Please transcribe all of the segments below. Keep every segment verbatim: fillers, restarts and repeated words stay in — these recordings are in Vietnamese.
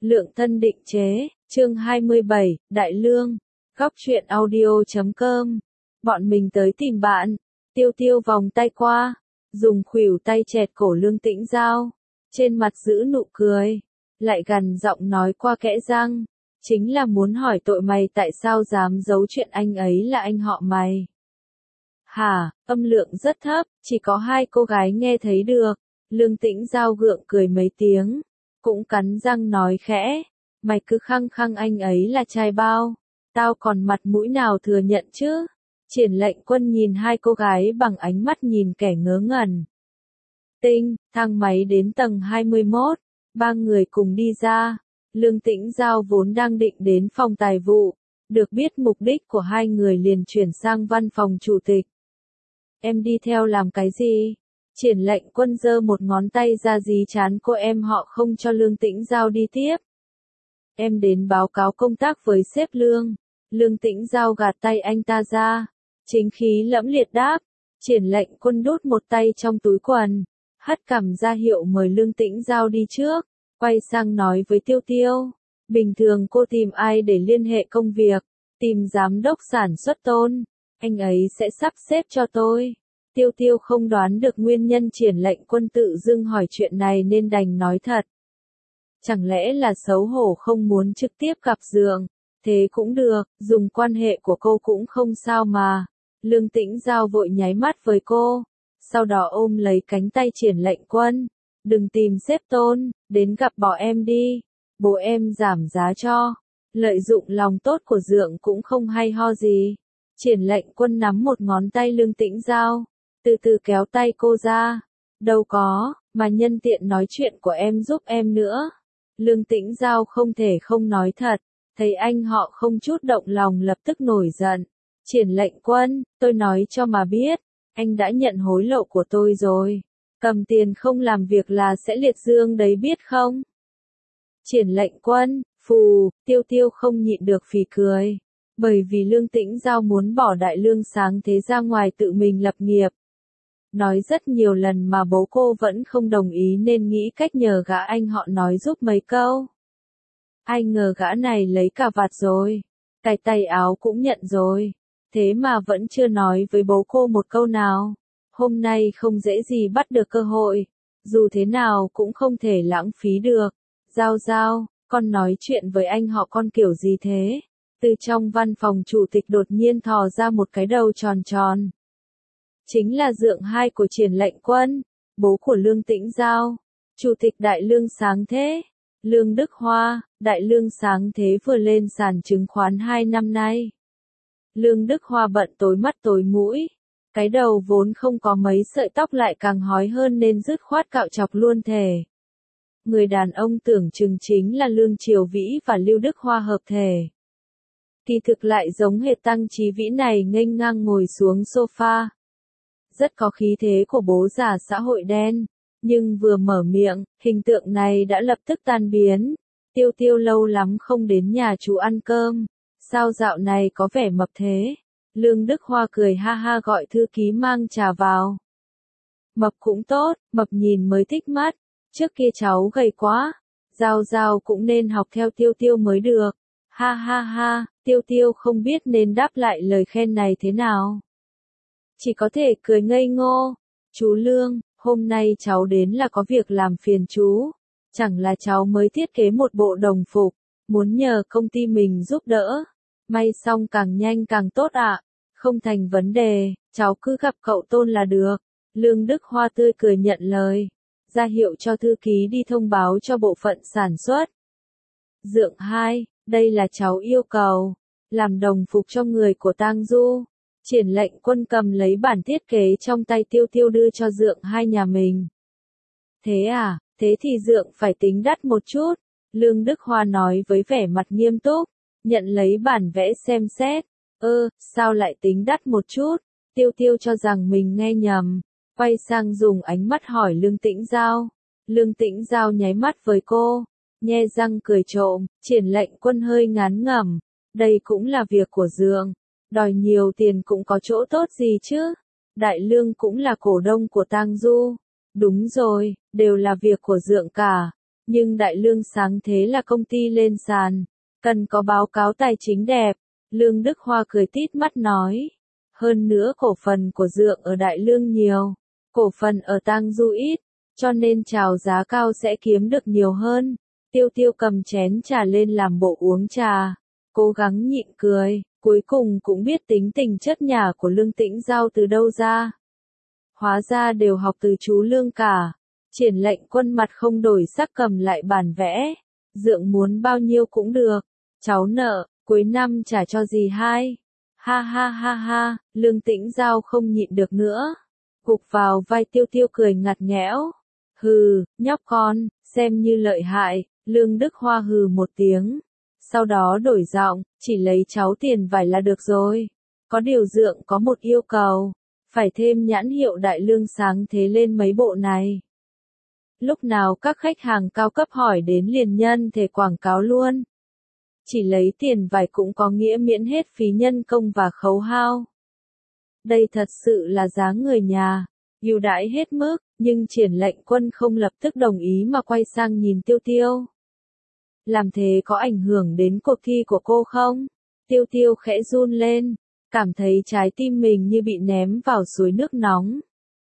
Lượng thân định chế, chương hai mươi bảy, Đại Lương, góc truyện audio chấm com. Bọn mình tới tìm bạn. Tiêu Tiêu vòng tay qua, dùng khuỷu tay chẹt cổ Lương Tĩnh Giao, trên mặt giữ nụ cười, lại gằn giọng nói qua kẽ răng, chính là muốn hỏi tội mày tại sao dám giấu chuyện anh ấy là anh họ mày. Hả, âm lượng rất thấp, chỉ có hai cô gái nghe thấy được. Lương Tĩnh Giao gượng cười mấy tiếng, cũng cắn răng nói khẽ, mày cứ khăng khăng anh ấy là trai bao, tao còn mặt mũi nào thừa nhận chứ. Triển Lệnh Quân nhìn hai cô gái bằng ánh mắt nhìn kẻ ngớ ngẩn. Tinh, thang máy đến tầng hai mươi mốt, ba người cùng đi ra. Lương Tĩnh Giao vốn đang định đến phòng tài vụ, được biết mục đích của hai người liền chuyển sang văn phòng chủ tịch. Em đi theo làm cái gì? Triển Lệnh Quân giơ một ngón tay ra dí chán cô em họ không cho Lương Tĩnh Giao đi tiếp. Em đến báo cáo công tác với sếp Lương. Lương Tĩnh Giao gạt tay anh ta ra, chính khí lẫm liệt đáp. Triển Lệnh Quân đút một tay trong túi quần, hất cằm ra hiệu mời Lương Tĩnh Giao đi trước, quay sang nói với Tiêu Tiêu. Bình thường cô tìm ai để liên hệ công việc? Tìm giám đốc sản xuất Tôn, anh ấy sẽ sắp xếp cho tôi. Tiêu Tiêu không đoán được nguyên nhân Triển Lệnh Quân tự dưng hỏi chuyện này nên đành nói thật. Chẳng lẽ là xấu hổ không muốn trực tiếp gặp Dượng? Thế cũng được, dùng quan hệ của cô cũng không sao mà. Lương Tĩnh Giao vội nháy mắt với cô, sau đó ôm lấy cánh tay Triển Lệnh Quân. Đừng tìm sếp Tôn, đến gặp bỏ em đi, bố em giảm giá cho. Lợi dụng lòng tốt của Dượng cũng không hay ho gì. Triển Lệnh Quân nắm một ngón tay Lương Tĩnh Giao, từ từ kéo tay cô ra. Đâu có, mà nhân tiện nói chuyện của em giúp em nữa. Lương Tĩnh Giao không thể không nói thật, thấy anh họ không chút động lòng lập tức nổi giận. Triển Lệnh Quân, tôi nói cho mà biết, anh đã nhận hối lộ của tôi rồi. Cầm tiền không làm việc là sẽ liệt dương đấy biết không? Triển Lệnh Quân, phù, Tiêu Tiêu không nhịn được phì cười. Bởi vì Lương Tĩnh Giao muốn bỏ Đại Lương sáng thế ra ngoài tự mình lập nghiệp. Nói rất nhiều lần mà bố cô vẫn không đồng ý nên nghĩ cách nhờ gã anh họ nói giúp mấy câu. Ai ngờ gã này lấy cả vạt rồi, cài tay áo cũng nhận rồi, thế mà vẫn chưa nói với bố cô một câu nào. Hôm nay không dễ gì bắt được cơ hội, dù thế nào cũng không thể lãng phí được. Giao Giao, con nói chuyện với anh họ con kiểu gì thế? Từ trong văn phòng chủ tịch đột nhiên thò ra một cái đầu tròn tròn. Chính là Dượng hai của Triển Lệnh Quân, bố của Lương Tĩnh Giao, chủ tịch Đại Lương Sáng Thế. Lương Đức Hoa, Đại Lương Sáng Thế vừa lên sàn chứng khoán hai năm nay. Lương Đức Hoa bận tối mắt tối mũi, cái đầu vốn không có mấy sợi tóc lại càng hói hơn nên dứt khoát cạo chọc luôn thể. Người đàn ông tưởng chừng chính là Lương Triều Vĩ và Lưu Đức Hoa hợp thể. Kỳ thực lại giống hệt Tăng Chí Vĩ này nghênh ngang ngồi xuống sofa. Rất có khí thế của bố già xã hội đen, nhưng vừa mở miệng, hình tượng này đã lập tức tan biến. Tiêu Tiêu lâu lắm không đến nhà chú ăn cơm, sao dạo này có vẻ mập thế? Lương Đức Hoa cười ha ha gọi thư ký mang trà vào. Mập cũng tốt, mập nhìn mới thích mắt, trước kia cháu gầy quá, Giao Giao cũng nên học theo Tiêu Tiêu mới được. Ha ha ha, Tiêu Tiêu không biết nên đáp lại lời khen này thế nào. Chỉ có thể cười ngây ngô. Chú Lương, hôm nay cháu đến là có việc làm phiền chú. Chẳng là cháu mới thiết kế một bộ đồng phục, muốn nhờ công ty mình giúp đỡ. May xong càng nhanh càng tốt ạ. Không thành vấn đề, cháu cứ gặp cậu Tôn là được. Lương Đức Hoa tươi cười nhận lời, ra hiệu cho thư ký đi thông báo cho bộ phận sản xuất. Dượng hai, đây là cháu yêu cầu, làm đồng phục cho người của Tang Du. Triển Lệnh Quân cầm lấy bản thiết kế trong tay Tiêu Tiêu đưa cho Dượng hai nhà mình. Thế à, thế thì Dượng phải tính đắt một chút. Lương Đức Hoa nói với vẻ mặt nghiêm túc, nhận lấy bản vẽ xem xét. Ơ, sao lại tính đắt một chút? Tiêu Tiêu cho rằng mình nghe nhầm, quay sang dùng ánh mắt hỏi Lương Tĩnh Giao. Lương Tĩnh Giao nháy mắt với cô, nhe răng cười trộm. Triển Lệnh Quân hơi ngán ngẩm, đây cũng là việc của Dượng. Đòi nhiều tiền cũng có chỗ tốt gì chứ? Đại Lương cũng là cổ đông của Tang Du. Đúng rồi, đều là việc của Dượng cả. Nhưng Đại Lương sáng thế là công ty lên sàn, cần có báo cáo tài chính đẹp. Lương Đức Hoa cười tít mắt nói. Hơn nữa cổ phần của Dượng ở Đại Lương nhiều, cổ phần ở Tang Du ít, cho nên chào giá cao sẽ kiếm được nhiều hơn. Tiêu Tiêu cầm chén trà lên làm bộ uống trà, cố gắng nhịn cười, cuối cùng cũng biết tính tình chất nhả của Lương Tĩnh Giao từ đâu ra. Hóa ra đều học từ chú Lương cả. Triển Lệnh Quân mặt không đổi sắc cầm lại bản vẽ. Dượng muốn bao nhiêu cũng được, cháu nợ, cuối năm trả cho dì hai. Ha ha ha ha, Lương Tĩnh Giao không nhịn được nữa. Gục vào vai Tiêu Tiêu cười ngặt nghẽo. Hừ, nhóc con, xem như lợi hại. Lương Đức Hoa hừ một tiếng. Sau đó đổi giọng, chỉ lấy cháu tiền vải là được rồi. Có điều Dượng có một yêu cầu, phải thêm nhãn hiệu Đại Lương sáng thế lên mấy bộ này. Lúc nào các khách hàng cao cấp hỏi đến liền nhân thể quảng cáo luôn. Chỉ lấy tiền vải cũng có nghĩa miễn hết phí nhân công và khấu hao. Đây thật sự là giá người nhà, ưu đãi hết mức, nhưng Triển Lệnh Quân không lập tức đồng ý mà quay sang nhìn Tiêu Tiêu. Làm thế có ảnh hưởng đến cuộc thi của cô không? Tiêu Tiêu khẽ run lên, cảm thấy trái tim mình như bị ném vào suối nước nóng.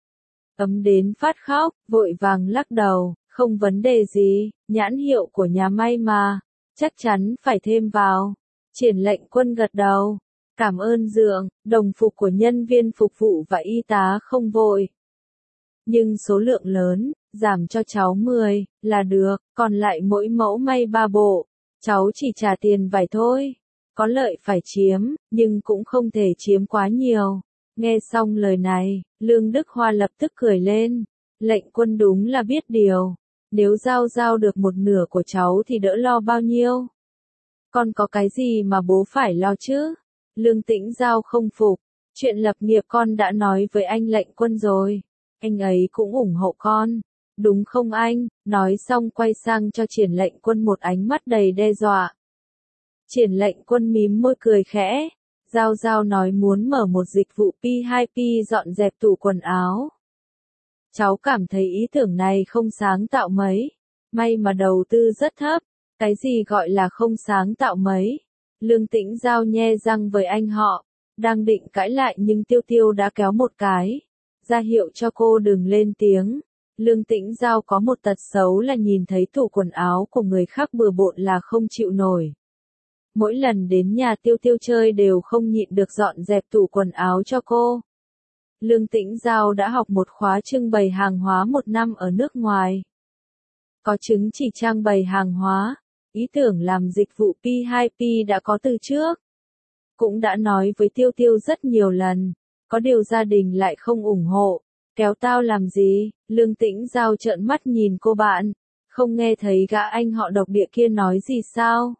Ấm đến phát khóc, vội vàng lắc đầu, không vấn đề gì, nhãn hiệu của nhà may mà, chắc chắn phải thêm vào. Triển Lệnh Quân gật đầu, cảm ơn Dượng, đồng phục của nhân viên phục vụ và y tá không vội. Nhưng số lượng lớn, giảm cho cháu mười, là được, còn lại mỗi mẫu may ba bộ, cháu chỉ trả tiền vải thôi. Có lợi phải chiếm, nhưng cũng không thể chiếm quá nhiều. Nghe xong lời này, Lương Đức Hoa lập tức cười lên. Lệnh Quân đúng là biết điều. Nếu giao giao được một nửa của cháu thì đỡ lo bao nhiêu. Con có cái gì mà bố phải lo chứ? Lương Tĩnh Giao không phục. Chuyện lập nghiệp con đã nói với anh Lệnh Quân rồi. Anh ấy cũng ủng hộ con. Đúng không anh? Nói xong quay sang cho Triển Lệnh Quân một ánh mắt đầy đe dọa. Triển Lệnh Quân mím môi cười khẽ. Giao Giao nói muốn mở một dịch vụ P hai P dọn dẹp tủ quần áo. Cháu cảm thấy ý tưởng này không sáng tạo mấy. May mà đầu tư rất thấp. Cái gì gọi là không sáng tạo mấy? Lương Tĩnh Giao nhe răng với anh họ. Đang định cãi lại nhưng Tiêu Tiêu đã kéo một cái. Ra hiệu cho cô đừng lên tiếng. Lương Tĩnh Giao có một tật xấu là nhìn thấy tủ quần áo của người khác bừa bộn là không chịu nổi. Mỗi lần đến nhà Tiêu Tiêu chơi đều không nhịn được dọn dẹp tủ quần áo cho cô. Lương Tĩnh Giao đã học một khóa trưng bày hàng hóa một năm ở nước ngoài. Có chứng chỉ trang bày hàng hóa, ý tưởng làm dịch vụ P hai P đã có từ trước. Cũng đã nói với Tiêu Tiêu rất nhiều lần, có điều gia đình lại không ủng hộ. Kéo tao làm gì? Lương Tĩnh Giao trợn mắt nhìn cô bạn, không nghe thấy gã anh họ độc địa kia nói gì sao?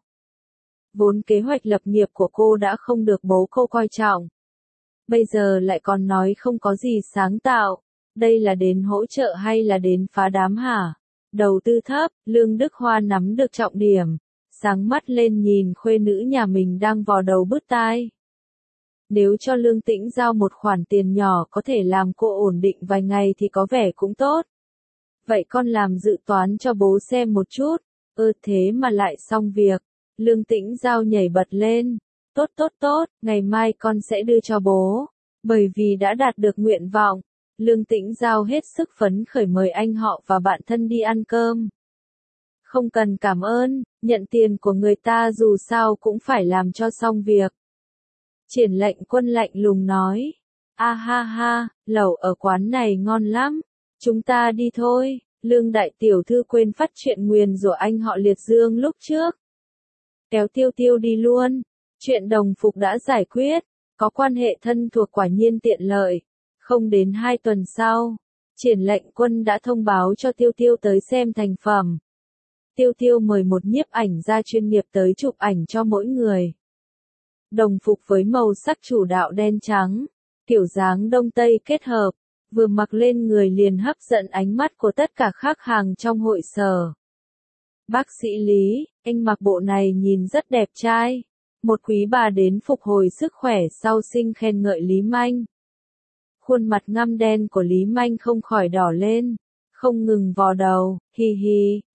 Vốn kế hoạch lập nghiệp của cô đã không được bố cô coi trọng. Bây giờ lại còn nói không có gì sáng tạo. Đây là đến hỗ trợ hay là đến phá đám hả? Đầu tư thấp, Lương Đức Hoa nắm được trọng điểm. Sáng mắt lên nhìn khuê nữ nhà mình đang vò đầu bứt tai. Nếu cho Lương Tĩnh Giao một khoản tiền nhỏ có thể làm cô ổn định vài ngày thì có vẻ cũng tốt. Vậy con làm dự toán cho bố xem một chút. Ơ thế mà lại xong việc. Lương Tĩnh Giao nhảy bật lên. Tốt tốt tốt, ngày mai con sẽ đưa cho bố. Bởi vì đã đạt được nguyện vọng. Lương Tĩnh Giao hết sức phấn khởi mời anh họ và bạn thân đi ăn cơm. Không cần cảm ơn, nhận tiền của người ta dù sao cũng phải làm cho xong việc. Triển Lệnh Quân lạnh lùng nói. A ha ha, lẩu ở quán này ngon lắm. Chúng ta đi thôi. Lương đại tiểu thư quên phát chuyện nguyền rủa anh họ Liệt Dương lúc trước. Kéo Tiêu Tiêu đi luôn. Chuyện đồng phục đã giải quyết. Có quan hệ thân thuộc quả nhiên tiện lợi. Không đến hai tuần sau, Triển Lệnh Quân đã thông báo cho Tiêu Tiêu tới xem thành phẩm. Tiêu Tiêu mời một nhiếp ảnh gia chuyên nghiệp tới chụp ảnh cho mỗi người. Đồng phục với màu sắc chủ đạo đen trắng, kiểu dáng Đông Tây kết hợp, vừa mặc lên người liền hấp dẫn ánh mắt của tất cả khách hàng trong hội sở. Bác sĩ Lý, anh mặc bộ này nhìn rất đẹp trai. Một quý bà đến phục hồi sức khỏe sau sinh khen ngợi Lý Manh. Khuôn mặt ngăm đen của Lý Manh không khỏi đỏ lên, không ngừng vò đầu, hi hi,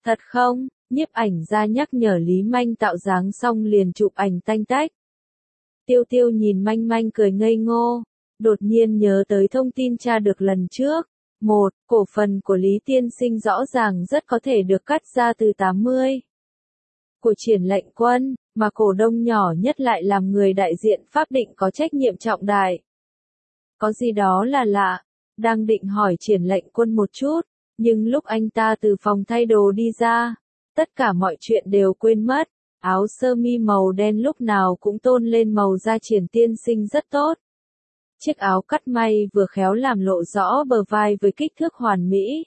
Thật không? Nhiếp ảnh gia nhắc nhở Lý Manh tạo dáng xong liền chụp ảnh tanh tách. Tiêu Tiêu nhìn Manh Manh cười ngây ngô, đột nhiên nhớ tới thông tin tra được lần trước. Một, cổ phần của Lý Tiên Sinh rõ ràng rất có thể được cắt ra từ tám mươi của Triển Lệnh Quân, mà cổ đông nhỏ nhất lại làm người đại diện pháp định có trách nhiệm trọng đại. Có gì đó là lạ, đang định hỏi Triển Lệnh Quân một chút, nhưng lúc anh ta từ phòng thay đồ đi ra, tất cả mọi chuyện đều quên mất, áo sơ mi màu đen lúc nào cũng tôn lên màu da Triển Tiên Sinh rất tốt. Chiếc áo cắt may vừa khéo làm lộ rõ bờ vai với kích thước hoàn mỹ,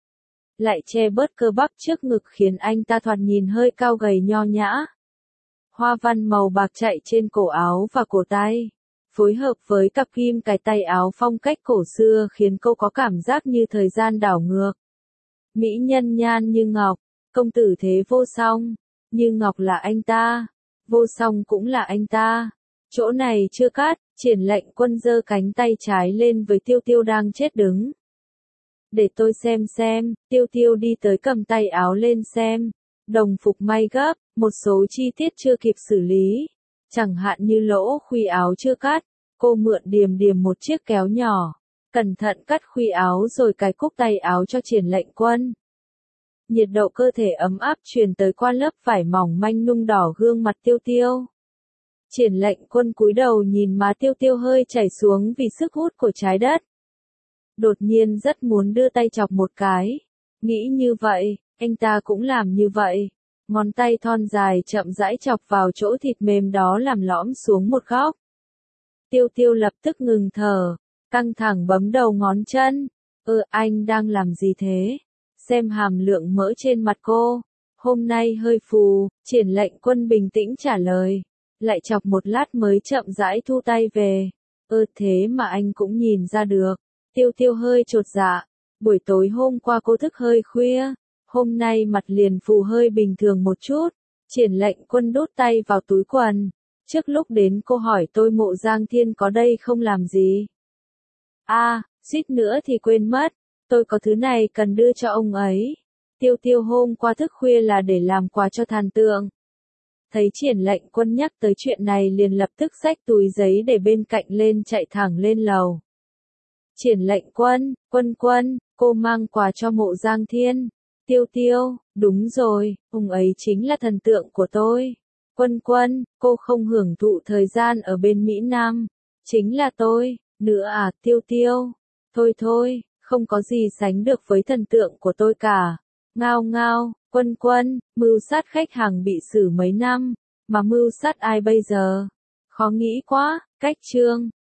lại che bớt cơ bắp trước ngực khiến anh ta thoạt nhìn hơi cao gầy nho nhã. Hoa văn màu bạc chạy trên cổ áo và cổ tay, phối hợp với cặp kim cài tay áo phong cách cổ xưa khiến cô có cảm giác như thời gian đảo ngược. Mỹ nhân nhan như ngọc, công tử thế vô song, như ngọc là anh ta, vô song cũng là anh ta. Chỗ này chưa cắt, Triển Lệnh Quân giơ cánh tay trái lên với Tiêu Tiêu đang chết đứng. Để tôi xem xem, Tiêu Tiêu đi tới cầm tay áo lên xem. Đồng phục may gấp, một số chi tiết chưa kịp xử lý. Chẳng hạn như lỗ khuy áo chưa cắt, cô mượn Điềm Điềm một chiếc kéo nhỏ. Cẩn thận cắt khuy áo rồi cài cúc tay áo cho Triển Lệnh Quân. Nhiệt độ cơ thể ấm áp truyền tới qua lớp vải mỏng manh nung đỏ gương mặt Tiêu Tiêu. Triển Lệnh Quân cúi đầu nhìn má Tiêu Tiêu hơi chảy xuống vì sức hút của trái đất. Đột nhiên rất muốn đưa tay chọc một cái. Nghĩ như vậy, anh ta cũng làm như vậy. Ngón tay thon dài chậm rãi chọc vào chỗ thịt mềm đó làm lõm xuống một góc. Tiêu Tiêu lập tức ngừng thở, căng thẳng bấm đầu ngón chân. Ừ, anh đang làm gì thế? Xem hàm lượng mỡ trên mặt cô. Hôm nay hơi phù, Triển Lệnh Quân bình tĩnh trả lời. Lại chọc một lát mới chậm rãi thu tay về. Ơ thế mà anh cũng nhìn ra được. Tiêu Tiêu hơi chột dạ. Buổi tối hôm qua cô thức hơi khuya. Hôm nay mặt liền phù hơi bình thường một chút. Triển Lệnh Quân đút tay vào túi quần. Trước lúc đến cô hỏi tôi Mộ Giang Thiên có đây không làm gì. À, suýt nữa thì quên mất. Tôi có thứ này cần đưa cho ông ấy. Tiêu Tiêu hôm qua thức khuya là để làm quà cho thần tượng. Thấy Triển Lệnh Quân nhắc tới chuyện này liền lập tức xách túi giấy để bên cạnh lên chạy thẳng lên lầu. Triển Lệnh Quân, Quân Quân, cô mang quà cho Mộ Giang Thiên. Tiêu Tiêu, đúng rồi, ông ấy chính là thần tượng của tôi. Quân Quân, cô không hưởng thụ thời gian ở bên Mỹ Nam. Chính là tôi, nữa à, Tiêu Tiêu. Thôi thôi, không có gì sánh được với thần tượng của tôi cả. Ngao ngao, Quân Quân, mưu sát khách hàng bị xử mấy năm, mà mưu sát ai bây giờ? Khó nghĩ quá, cách chương.